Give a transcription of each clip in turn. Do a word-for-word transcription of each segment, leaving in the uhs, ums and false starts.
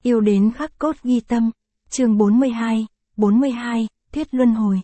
Yêu đến khắc cốt ghi tâm. Chương bốn mươi hai, bốn mươi hai, Thuyết luân hồi.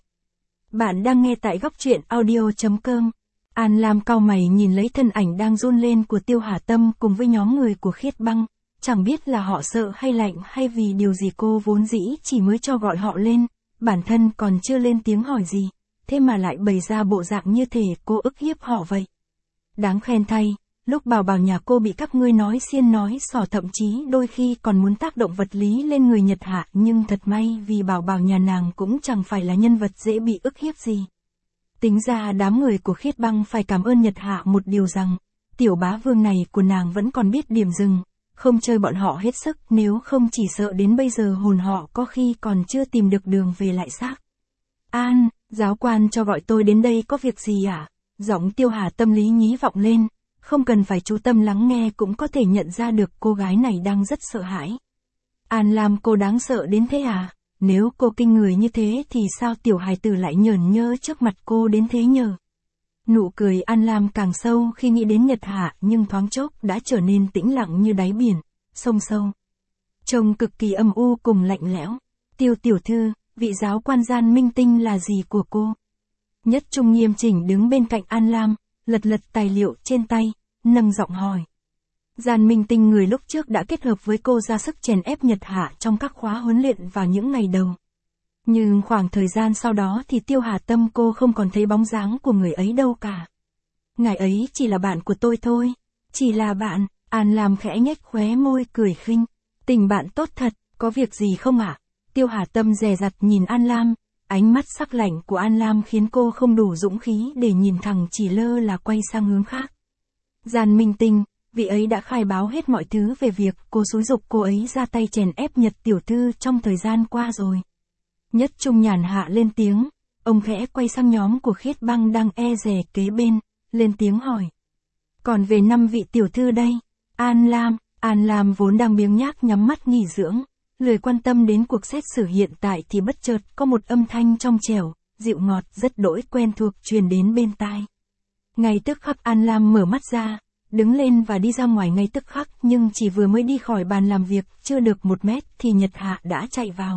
Bạn đang nghe tại góc truyện audio chấm com. An Lam cau mày nhìn lấy thân ảnh đang run lên của Tiêu Hà Tâm cùng với nhóm người của Khiết Băng, chẳng biết là họ sợ hay lạnh hay vì điều gì cô vốn dĩ chỉ mới cho gọi họ lên, bản thân còn chưa lên tiếng hỏi gì, thế mà lại bày ra bộ dạng như thể cô ức hiếp họ vậy. Đáng khen thay, lúc Bảo Bảo nhà cô bị các ngươi nói xiên nói xỏ thậm chí đôi khi còn muốn tác động vật lý lên người Nhật Hạ, nhưng thật may vì Bảo Bảo nhà nàng cũng chẳng phải là nhân vật dễ bị ức hiếp gì. Tính ra đám người của Khiết Băng phải cảm ơn Nhật Hạ một điều rằng, tiểu bá vương này của nàng vẫn còn biết điểm dừng, không chơi bọn họ hết sức, nếu không chỉ sợ đến bây giờ hồn họ có khi còn chưa tìm được đường về lại xác. An, giáo quan cho gọi tôi đến đây có việc gì à? Giọng Tiêu Hà Tâm lý nhí vọng lên, không cần phải chú tâm lắng nghe cũng có thể nhận ra được cô gái này đang rất sợ hãi. An Lam, cô đáng sợ đến thế à? Nếu cô kinh người như thế thì sao tiểu hài tử lại nhởn nhơ trước mặt cô đến thế nhờ? Nụ cười An Lam càng sâu khi nghĩ đến Nhật Hạ, nhưng thoáng chốc đã trở nên tĩnh lặng như đáy biển, sông sâu. Trông cực kỳ âm u cùng lạnh lẽo. Tiêu tiểu thư, vị giáo quan Gian Minh Tinh là gì của cô? Nhất Trung nghiêm chỉnh đứng bên cạnh An Lam, lật lật tài liệu trên tay, nâng giọng hỏi. Gian Minh Tinh người lúc trước đã kết hợp với cô ra sức chèn ép Nhật Hạ trong các khóa huấn luyện vào những ngày đầu. Nhưng khoảng thời gian sau đó thì Tiêu Hà Tâm cô không còn thấy bóng dáng của người ấy đâu cả. Ngài ấy chỉ là bạn của tôi thôi. Chỉ là bạn. An Lam khẽ nhếch khóe môi cười khinh. Tình bạn tốt thật, có việc gì không ạ? À? Tiêu Hà Tâm dè dặt nhìn An Lam, ánh mắt sắc lạnh của An Lam khiến cô không đủ dũng khí để nhìn thẳng, chỉ lơ là quay sang hướng khác. Gian Minh Tinh, vị ấy đã khai báo hết mọi thứ về việc cô xúi giục cô ấy ra tay chèn ép Nhật tiểu thư trong thời gian qua rồi. Nhất Trung nhàn hạ lên tiếng, ông khẽ quay sang nhóm của Khiết Băng đang e dè kế bên, lên tiếng hỏi. Còn về năm vị tiểu thư đây? An Lam, An Lam vốn đang biếng nhác nhắm mắt nghỉ dưỡng, lười quan tâm đến cuộc xét xử hiện tại thì bất chợt có một âm thanh trong trẻo, dịu ngọt rất đỗi quen thuộc truyền đến bên tai. Ngay tức khắc An Lam mở mắt ra, đứng lên và đi ra ngoài ngay tức khắc, nhưng chỉ vừa mới đi khỏi bàn làm việc chưa được một mét thì Nhật Hạ đã chạy vào.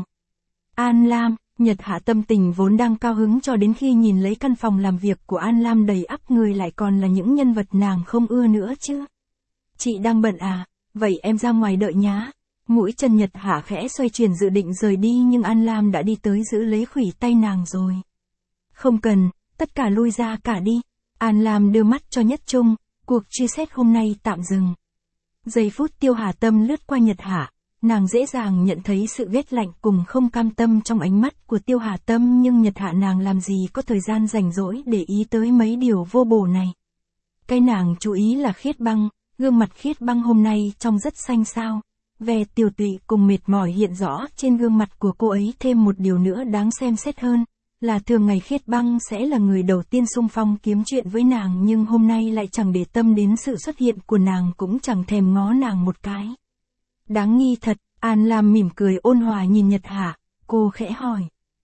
An Lam, Nhật Hạ tâm tình vốn đang cao hứng cho đến khi nhìn lấy căn phòng làm việc của An Lam đầy ắp người lại còn là những nhân vật nàng không ưa nữa chứ. Chị đang bận à, vậy em ra ngoài đợi nhá. Mũi chân Nhật Hạ khẽ xoay chuyển dự định rời đi nhưng An Lam đã đi tới giữ lấy khuỷu tay nàng rồi. Không cần, tất cả lui ra cả đi. An Lam đưa mắt cho Nhất Trung, cuộc truy xét hôm nay tạm dừng. Giây phút Tiêu Hà Tâm lướt qua Nhật Hạ, nàng dễ dàng nhận thấy sự ghét lạnh cùng không cam tâm trong ánh mắt của Tiêu Hà Tâm, nhưng Nhật Hạ nàng làm gì có thời gian rảnh rỗi để ý tới mấy điều vô bổ này. Cái nàng chú ý là Khiết Băng, gương mặt Khiết Băng hôm nay trông rất xanh xao, vẻ tiều tụy cùng mệt mỏi hiện rõ trên gương mặt của cô ấy. Thêm một điều nữa đáng xem xét hơn, là thường ngày Khiết Băng sẽ là người đầu tiên xung phong kiếm chuyện với nàng, nhưng hôm nay lại chẳng để tâm đến sự xuất hiện của nàng, cũng chẳng thèm ngó nàng một cái. Đáng nghi thật. An Lam mỉm cười ôn hòa nhìn Nhật Hạ, cô khẽ hỏi.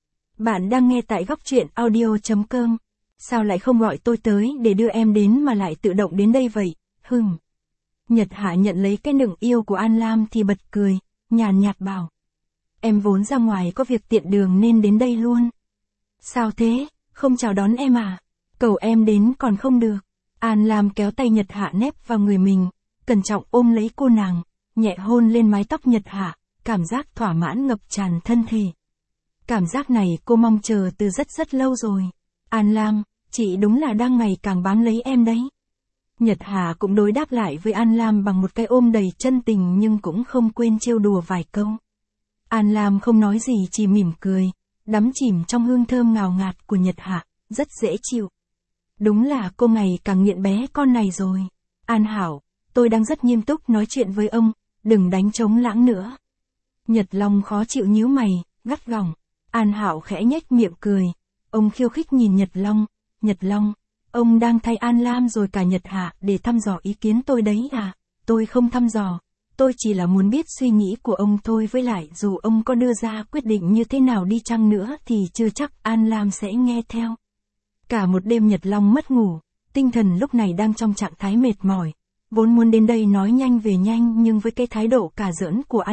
Bạn đang nghe tại góc truyện audio chấm com. Sao lại không gọi tôi tới để đưa em đến mà lại tự động đến đây vậy? Hừm. Nhật Hạ nhận lấy cái nựng yêu của An Lam thì bật cười, nhàn nhạt bảo. Em vốn ra ngoài có việc tiện đường nên đến đây luôn. Sao thế, không chào đón em à? Cầu em đến còn không được. An Lam kéo tay Nhật Hạ nép vào người mình, cẩn trọng ôm lấy cô nàng, nhẹ hôn lên mái tóc Nhật Hạ, cảm giác thỏa mãn ngập tràn thân thể. Cảm giác này cô mong chờ từ rất rất lâu rồi. An Lam, chị đúng là đang ngày càng bám lấy em đấy. Nhật Hạ cũng đối đáp lại với An Lam bằng một cái ôm đầy chân tình nhưng cũng không quên trêu đùa vài câu. An Lam không nói gì chỉ mỉm cười, đắm chìm trong hương thơm ngào ngạt của Nhật Hạ, rất dễ chịu. Đúng là cô ngày càng nghiện bé con này rồi. An Hảo, tôi đang rất nghiêm túc nói chuyện với ông, đừng đánh trống lãng nữa. Nhật Long khó chịu nhíu mày, gắt gỏng. An Hảo khẽ nhếch miệng cười. Ông khiêu khích nhìn Nhật Long. Nhật Long, ông đang thay An Lam rồi cả Nhật Hạ để thăm dò ý kiến tôi đấy à? Tôi không thăm dò. Tôi chỉ là muốn biết suy nghĩ của ông thôi, với lại dù ông có đưa ra quyết định như thế nào đi chăng nữa thì chưa chắc An Lam sẽ nghe theo. Cả một đêm Nhật Long mất ngủ, tinh thần lúc này đang trong trạng thái mệt mỏi. Vốn muốn đến đây nói nhanh về nhanh nhưng với cái thái độ cà giỡn của An Hạo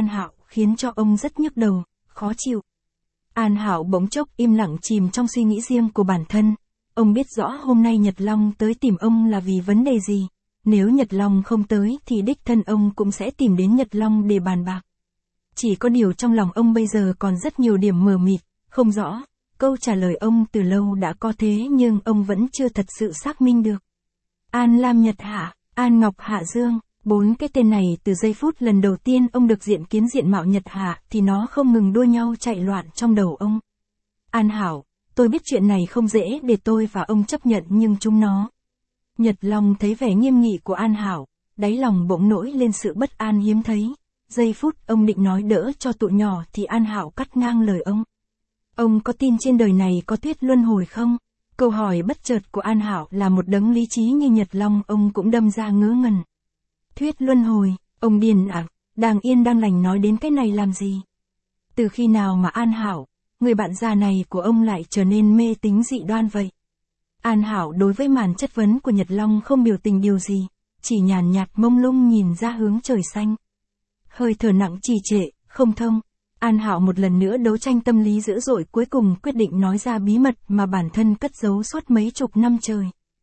khiến cho ông rất nhức đầu, khó chịu. An Hạo bỗng chốc im lặng chìm trong suy nghĩ riêng của bản thân. Ông biết rõ hôm nay Nhật Long tới tìm ông là vì vấn đề gì. Nếu Nhật Long không tới thì đích thân ông cũng sẽ tìm đến Nhật Long để bàn bạc. Chỉ có điều trong lòng ông bây giờ còn rất nhiều điểm mờ mịt, không rõ. Câu trả lời ông từ lâu đã có thế nhưng ông vẫn chưa thật sự xác minh được. An Lam Nhật Hạ, An Ngọc Hạ Dương, bốn cái tên này từ giây phút lần đầu tiên ông được diện kiến diện mạo Nhật Hạ thì nó không ngừng đua nhau chạy loạn trong đầu ông. An Hảo, tôi biết chuyện này không dễ để tôi và ông chấp nhận nhưng chúng nó. Nhật Long thấy vẻ nghiêm nghị của An Hảo, đáy lòng bỗng nổi lên sự bất an hiếm thấy. Giây phút ông định nói đỡ cho tụi nhỏ thì An Hảo cắt ngang lời ông. Ông có tin trên đời này có thuyết luân hồi không? Câu hỏi bất chợt của An Hảo là một đấng lý trí như Nhật Long ông cũng đâm ra ngớ ngẩn. Thuyết luân hồi, ông điên à, đang yên đang lành nói đến cái này làm gì? Từ khi nào mà An Hảo, người bạn già này của ông lại trở nên mê tín dị đoan vậy? An Hảo đối với màn chất vấn của Nhật Long không biểu tình điều gì, chỉ nhàn nhạt mông lung nhìn ra hướng trời xanh. Hơi thở nặng trì trệ, không thông. An Hảo một lần nữa đấu tranh tâm lý dữ dội cuối cùng quyết định nói ra bí mật mà bản thân cất giấu suốt mấy chục năm trời.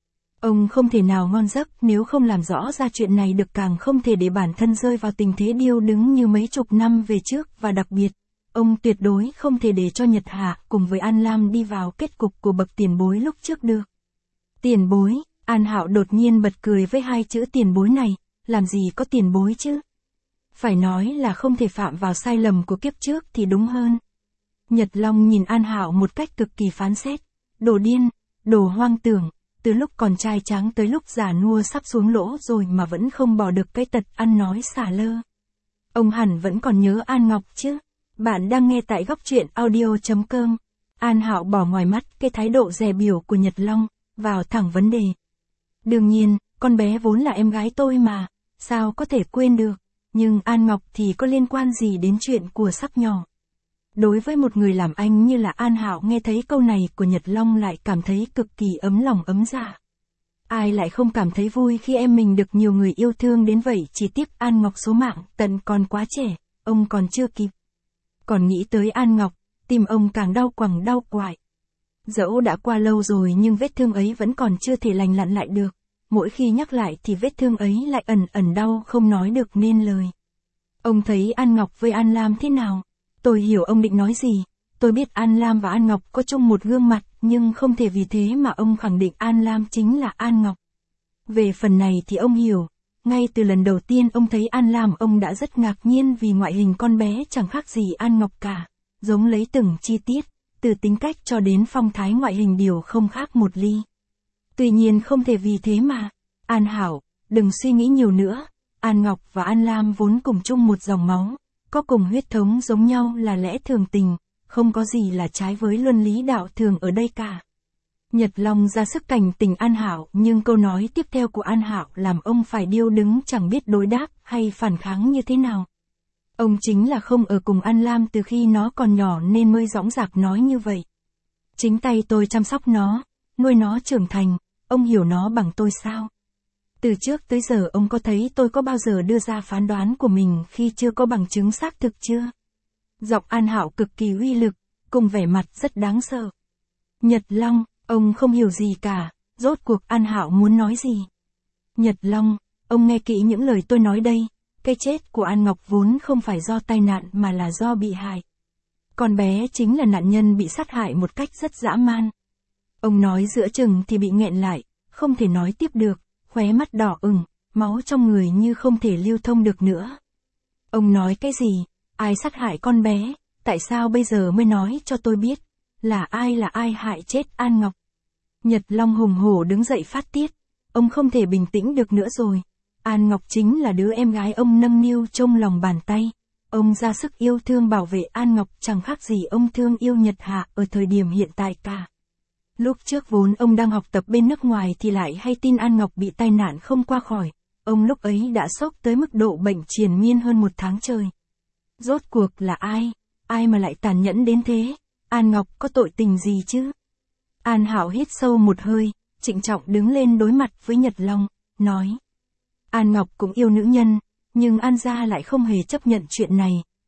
Ông không thể nào ngon giấc nếu không làm rõ ra chuyện này được, càng không thể để bản thân rơi vào tình thế điêu đứng như mấy chục năm về trước, và đặc biệt, ông tuyệt đối không thể để cho Nhật Hạ cùng với An Lam đi vào kết cục của bậc tiền bối lúc trước được. Tiền bối, An Hạo đột nhiên bật cười với hai chữ tiền bối này, làm gì có tiền bối chứ? Phải nói là không thể phạm vào sai lầm của kiếp trước thì đúng hơn. Nhật Long nhìn An Hạo một cách cực kỳ phán xét. Đồ điên, đồ hoang tưởng, từ lúc còn trai tráng tới lúc già nua sắp xuống lỗ rồi mà vẫn không bỏ được cái tật ăn nói xả lơ. Ông hẳn vẫn còn nhớ An Ngọc chứ? Bạn đang nghe tại góc truyện audio chấm com. An Hạo bỏ ngoài mắt cái thái độ dè biểu của Nhật Long, vào thẳng vấn đề. Đương nhiên, con bé vốn là em gái tôi mà, sao có thể quên được, nhưng An Ngọc thì có liên quan gì đến chuyện của sắc nhỏ. Đối với một người làm anh như là An Hạo, nghe thấy câu này của Nhật Long lại cảm thấy cực kỳ ấm lòng ấm dạ. Ai lại không cảm thấy vui khi em mình được nhiều người yêu thương đến vậy, chỉ tiếc An Ngọc số mạng tận còn quá trẻ, ông còn chưa kịp. Còn nghĩ tới An Ngọc, tim ông càng đau quằn đau quại. Dẫu đã qua lâu rồi nhưng vết thương ấy vẫn còn chưa thể lành lặn lại được. Mỗi khi nhắc lại thì vết thương ấy lại ẩn ẩn đau không nói được nên lời. Ông thấy An Ngọc với An Lam thế nào? Tôi hiểu ông định nói gì. Tôi biết An Lam và An Ngọc có chung một gương mặt, nhưng không thể vì thế mà ông khẳng định An Lam chính là An Ngọc. Về phần này thì ông hiểu. Ngay từ lần đầu tiên ông thấy An Lam, ông đã rất ngạc nhiên vì ngoại hình con bé chẳng khác gì An Ngọc cả. Giống lấy từng chi tiết, từ tính cách cho đến phong thái ngoại hình đều không khác một ly. Tuy nhiên không thể vì thế mà. An Hảo, đừng suy nghĩ nhiều nữa. An Ngọc và An Lam vốn cùng chung một dòng máu, có cùng huyết thống giống nhau là lẽ thường tình, không có gì là trái với luân lý đạo thường ở đây cả. Nhật Long ra sức cảnh tỉnh An Hảo, nhưng câu nói tiếp theo của An Hảo làm ông phải điêu đứng chẳng biết đối đáp hay phản kháng như thế nào. Ông chính là không ở cùng An Lam từ khi nó còn nhỏ nên mới dõng dạc nói như vậy. Chính tay tôi chăm sóc nó, nuôi nó trưởng thành, ông hiểu nó bằng tôi sao? Từ trước tới giờ ông có thấy tôi có bao giờ đưa ra phán đoán của mình khi chưa có bằng chứng xác thực chưa? Giọng An Hạo cực kỳ uy lực, cùng vẻ mặt rất đáng sợ. Nhật Long, ông không hiểu gì cả, rốt cuộc An Hạo muốn nói gì? Nhật Long, ông nghe kỹ những lời tôi nói đây, cái chết của An Ngọc vốn không phải do tai nạn mà là do bị hại. Con bé chính là nạn nhân bị sát hại một cách rất dã man. Ông nói giữa chừng thì bị nghẹn lại, không thể nói tiếp được, khóe mắt đỏ ửng, máu trong người như không thể lưu thông được nữa. Ông nói cái gì? Ai sát hại con bé? Tại sao bây giờ mới nói cho tôi biết? Là ai là ai hại chết An Ngọc? Nhật Long hùng hổ đứng dậy phát tiết. Ông không thể bình tĩnh được nữa rồi. An Ngọc chính là đứa em gái ông nâng niu trong lòng bàn tay. Ông ra sức yêu thương bảo vệ An Ngọc chẳng khác gì ông thương yêu Nhật Hạ ở thời điểm hiện tại cả. Lúc trước vốn ông đang học tập bên nước ngoài thì lại hay tin An Ngọc bị tai nạn không qua khỏi. Ông lúc ấy đã sốc tới mức độ bệnh triền miên hơn một tháng trời. Rốt cuộc là ai? Ai mà lại tàn nhẫn đến thế? An Ngọc có tội tình gì chứ? An Hạo hít sâu một hơi, trịnh trọng đứng lên đối mặt với Nhật Long, nói. An Ngọc cũng yêu nữ nhân, nhưng An gia lại không hề chấp nhận chuyện này.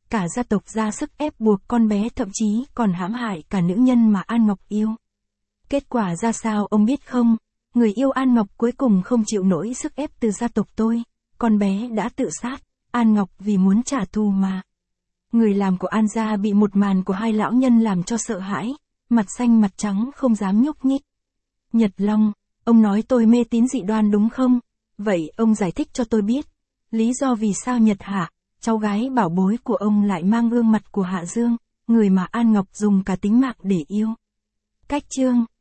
cả gia tộc ra sức ép buộc con bé, thậm chí còn hãm hại cả nữ nhân mà An Ngọc yêu. Kết quả ra sao ông biết không? Người yêu An Ngọc cuối cùng không chịu nổi sức ép từ gia tộc tôi, con bé đã tự sát. An Ngọc vì muốn trả thù mà. Người làm của An gia bị một màn của hai lão nhân làm cho sợ hãi, mặt xanh mặt trắng không dám nhúc nhích. Nhật Long, ông nói tôi mê tín dị đoan đúng không? Vậy ông giải thích cho tôi biết, lý do vì sao Nhật Hạ, cháu gái bảo bối của ông lại mang gương mặt của Hạ Dương, người mà An Ngọc dùng cả tính mạng để yêu. Cách chương